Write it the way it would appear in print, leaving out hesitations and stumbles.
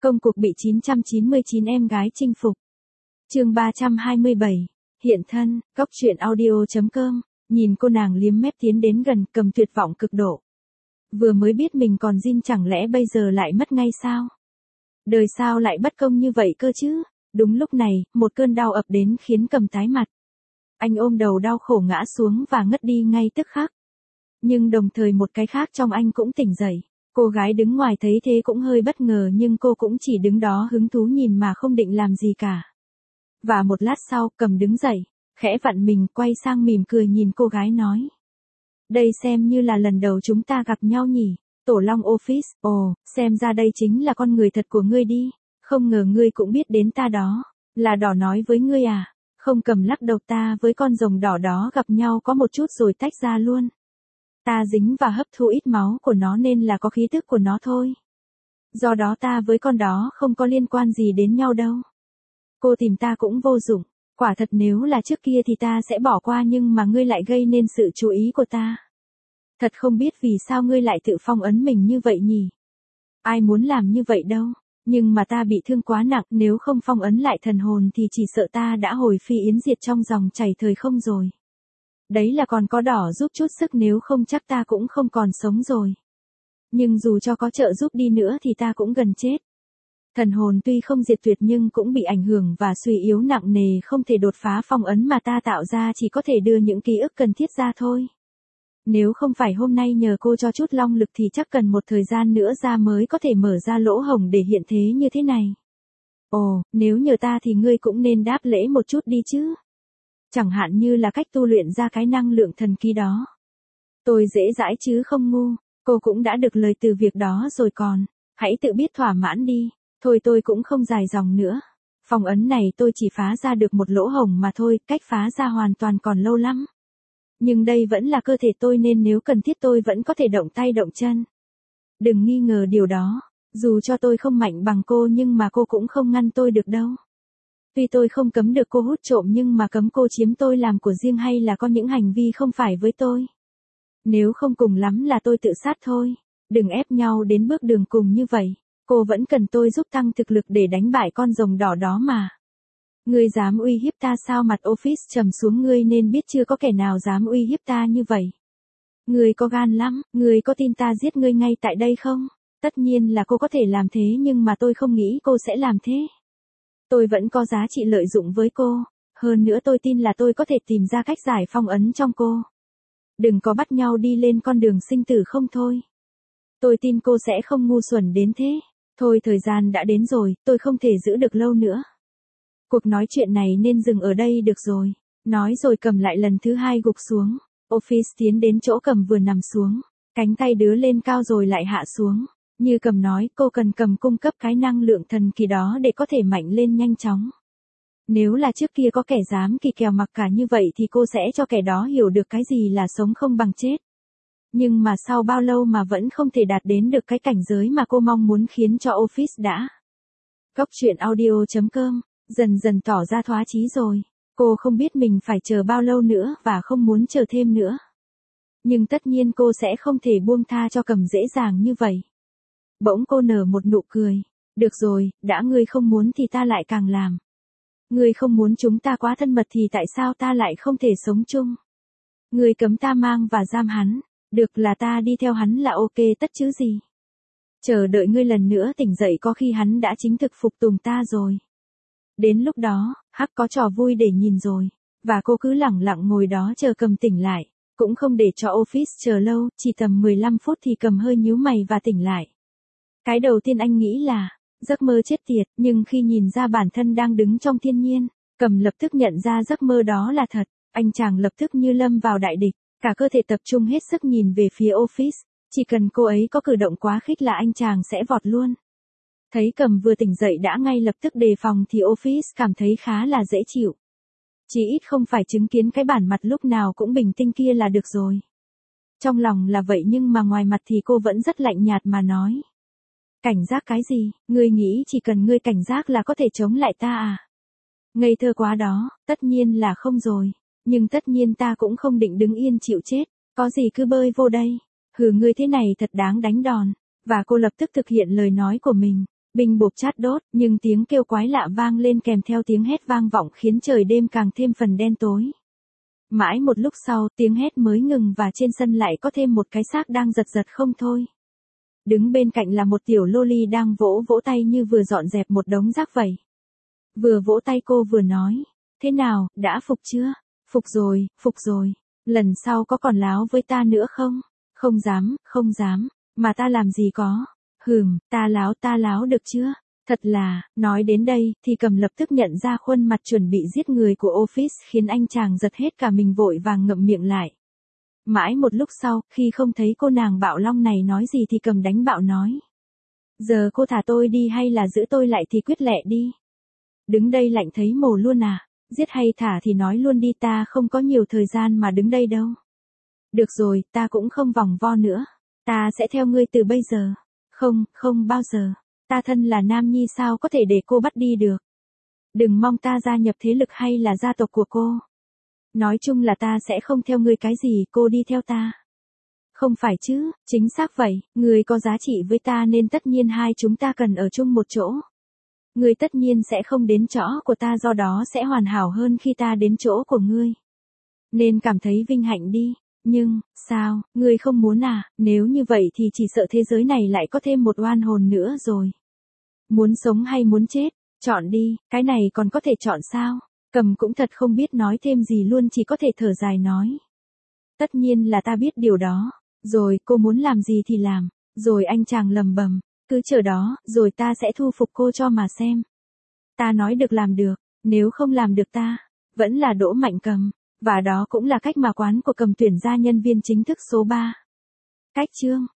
Công cuộc bị 999 em gái chinh phục. Chương 327. Hiện thân, góc truyện audio.com. Nhìn cô nàng liếm mép tiến đến gần, cầm tuyệt vọng cực độ. Vừa mới biết mình còn zin, chẳng lẽ bây giờ lại mất ngay sao? Đời sao lại bất công như vậy cơ chứ? Đúng lúc này, một cơn đau ập đến khiến Cầm tái mặt. Anh ôm đầu đau khổ ngã xuống và ngất đi ngay tức khắc. Nhưng đồng thời một cái khác trong anh cũng tỉnh dậy. Cô gái đứng ngoài thấy thế cũng hơi bất ngờ, nhưng cô cũng chỉ đứng đó hứng thú nhìn mà không định làm gì cả. Và một lát sau, Cầm đứng dậy, khẽ vặn mình, quay sang mỉm cười nhìn cô gái nói. Đây xem như là lần đầu chúng ta gặp nhau nhỉ? Tổ Long Office, ồ, xem ra đây chính là con người thật của ngươi đi. Không ngờ ngươi cũng biết đến ta đó. Là Đỏ nói với ngươi à? Không, Cầm lắc đầu, ta với con rồng đỏ đó gặp nhau có một chút rồi tách ra luôn. Ta dính và hấp thu ít máu của nó nên là có khí tức của nó thôi. Do đó ta với con đó không có liên quan gì đến nhau đâu. Cô tìm ta cũng vô dụng. Quả thật nếu là trước kia thì ta sẽ bỏ qua, nhưng mà ngươi lại gây nên sự chú ý của ta. Thật không biết vì sao ngươi lại tự phong ấn mình như vậy nhỉ? Ai muốn làm như vậy đâu. Nhưng mà ta bị thương quá nặng, nếu không phong ấn lại thần hồn thì chỉ sợ ta đã hồi phi yến diệt trong dòng chảy thời không rồi. Đấy là còn có Đỏ giúp chút sức, nếu không chắc ta cũng không còn sống rồi. Nhưng dù cho có trợ giúp đi nữa thì ta cũng gần chết. Thần hồn tuy không diệt tuyệt nhưng cũng bị ảnh hưởng và suy yếu nặng nề, không thể đột phá phong ấn mà ta tạo ra, chỉ có thể đưa những ký ức cần thiết ra thôi. Nếu không phải hôm nay nhờ cô cho chút long lực thì chắc cần một thời gian nữa ra mới có thể mở ra lỗ hổng để hiện thế như thế này. Ồ, nếu nhờ ta thì ngươi cũng nên đáp lễ một chút đi chứ. Chẳng hạn như là cách tu luyện ra cái năng lượng thần kỳ đó. Tôi dễ dãi chứ không ngu, cô cũng đã được lời từ việc đó rồi còn. Hãy tự biết thỏa mãn đi. Thôi tôi cũng không dài dòng nữa. Phong ấn này tôi chỉ phá ra được một lỗ hổng mà thôi, cách phá ra hoàn toàn còn lâu lắm. Nhưng đây vẫn là cơ thể tôi nên nếu cần thiết tôi vẫn có thể động tay động chân. Đừng nghi ngờ điều đó. Dù cho tôi không mạnh bằng cô nhưng mà cô cũng không ngăn tôi được đâu. Tuy tôi không cấm được cô hút trộm nhưng mà cấm cô chiếm tôi làm của riêng hay là có những hành vi không phải với tôi. Nếu không cùng lắm là tôi tự sát thôi. Đừng ép nhau đến bước đường cùng như vậy. Cô vẫn cần tôi giúp tăng thực lực để đánh bại con rồng đỏ đó mà. Ngươi dám uy hiếp ta sao? Mặt Office trầm xuống, ngươi nên biết chưa có kẻ nào dám uy hiếp ta như vậy. Ngươi có gan lắm, ngươi có tin ta giết ngươi ngay tại đây không? Tất nhiên là cô có thể làm thế nhưng mà tôi không nghĩ cô sẽ làm thế. Tôi vẫn có giá trị lợi dụng với cô. Hơn nữa tôi tin là tôi có thể tìm ra cách giải phong ấn trong cô. Đừng có bắt nhau đi lên con đường sinh tử không thôi. Tôi tin cô sẽ không ngu xuẩn đến thế. Thôi thời gian đã đến rồi, tôi không thể giữ được lâu nữa. Cuộc nói chuyện này nên dừng ở đây được rồi. Nói rồi Cầm lại lần thứ hai gục xuống. Office tiến đến chỗ Cầm vừa nằm xuống. Cánh tay đứa lên cao rồi lại hạ xuống. Như Cầm nói, cô cần Cầm cung cấp cái năng lượng thần kỳ đó để có thể mạnh lên nhanh chóng. Nếu là trước kia có kẻ dám kỳ kèo mặc cả như vậy thì cô sẽ cho kẻ đó hiểu được cái gì là sống không bằng chết. Nhưng mà sau bao lâu mà vẫn không thể đạt đến được cái cảnh giới mà cô mong muốn, khiến cho Office đã. Góc truyện audio.com, dần dần tỏ ra thoái chí rồi. Cô không biết mình phải chờ bao lâu nữa và không muốn chờ thêm nữa. Nhưng tất nhiên cô sẽ không thể buông tha cho Cầm dễ dàng như vậy. Bỗng cô nở một nụ cười. Được rồi, đã ngươi không muốn thì ta lại càng làm. Ngươi không muốn chúng ta quá thân mật thì tại sao ta lại không thể sống chung? Ngươi cấm ta mang và giam hắn. Được, là ta đi theo hắn là ok tất chứ gì. Chờ đợi ngươi lần nữa tỉnh dậy, có khi hắn đã chính thực phục tùng ta rồi. Đến lúc đó, hắc có trò vui để nhìn rồi. Và cô cứ lẳng lặng ngồi đó chờ Cầm tỉnh lại. Cũng không để cho Office chờ lâu, chỉ tầm 15 phút thì Cầm hơi nhíu mày và tỉnh lại. Cái đầu tiên anh nghĩ là giấc mơ chết tiệt, nhưng khi nhìn ra bản thân đang đứng trong thiên nhiên, Cầm lập tức nhận ra giấc mơ đó là thật. Anh chàng lập tức như lâm vào đại địch. Cả cơ thể tập trung hết sức nhìn về phía Office. Chỉ cần cô ấy có cử động quá khích là anh chàng sẽ vọt luôn. Thấy Cầm vừa tỉnh dậy đã ngay lập tức đề phòng thì Office cảm thấy khá là dễ chịu. Chỉ ít không phải chứng kiến cái bản mặt lúc nào cũng bình tĩnh kia là được rồi. Trong lòng là vậy nhưng mà ngoài mặt thì cô vẫn rất lạnh nhạt mà nói. Cảnh giác cái gì? Ngươi nghĩ chỉ cần ngươi cảnh giác là có thể chống lại ta à? Ngây thơ quá đó, tất nhiên là không rồi. Nhưng tất nhiên ta cũng không định đứng yên chịu chết. Có gì cứ bơi vô đây. Hừ, ngươi thế này thật đáng đánh đòn. Và cô lập tức thực hiện lời nói của mình. Binh bộp chát đốt, nhưng tiếng kêu quái lạ vang lên kèm theo tiếng hét vang vọng khiến trời đêm càng thêm phần đen tối. Mãi một lúc sau, tiếng hét mới ngừng và trên sân lại có thêm một cái xác đang giật giật không thôi. Đứng bên cạnh là một tiểu loli đang vỗ vỗ tay như vừa dọn dẹp một đống rác vậy. Vừa vỗ tay cô vừa nói, thế nào, đã phục chưa? Phục rồi. Lần sau có còn láo với ta nữa không? Không dám, mà ta làm gì có. Ta láo được chưa? Thật là, nói đến đây, thì Cầm lập tức nhận ra khuôn mặt chuẩn bị giết người của Office khiến anh chàng giật hết cả mình vội vàng ngậm miệng lại. Mãi một lúc sau, khi không thấy cô nàng bạo long này nói gì thì Cầm đánh bạo nói. Giờ cô thả tôi đi hay là giữ tôi lại thì quyết lẹ đi. Đứng đây lạnh thấy mồ luôn à, giết hay thả thì nói luôn đi, ta không có nhiều thời gian mà đứng đây đâu. Được rồi, ta cũng không vòng vo nữa. Ta sẽ theo ngươi từ bây giờ. Không bao giờ. Ta thân là nam nhi sao có thể để cô bắt đi được. Đừng mong ta gia nhập thế lực hay là gia tộc của cô. Nói chung là ta sẽ không theo ngươi cái gì, cô đi theo ta. Không phải chứ, chính xác vậy, ngươi có giá trị với ta nên tất nhiên hai chúng ta cần ở chung một chỗ. Ngươi tất nhiên sẽ không đến chỗ của ta, do đó sẽ hoàn hảo hơn khi ta đến chỗ của ngươi. Nên cảm thấy vinh hạnh đi. Nhưng, sao, ngươi không muốn à, nếu như vậy thì chỉ sợ thế giới này lại có thêm một oan hồn nữa rồi. Muốn sống hay muốn chết, chọn đi, cái này còn có thể chọn sao? Cầm cũng thật không biết nói thêm gì luôn, chỉ có thể thở dài nói. Tất nhiên là ta biết điều đó, rồi cô muốn làm gì thì làm, rồi anh chàng lầm bầm, cứ chờ đó, rồi ta sẽ thu phục cô cho mà xem. Ta nói được làm được, nếu không làm được ta, vẫn là Đỗ Mạnh Cầm. Và đó cũng là cách mà quán của Cầm tuyển ra nhân viên chính thức số 3. Cách chương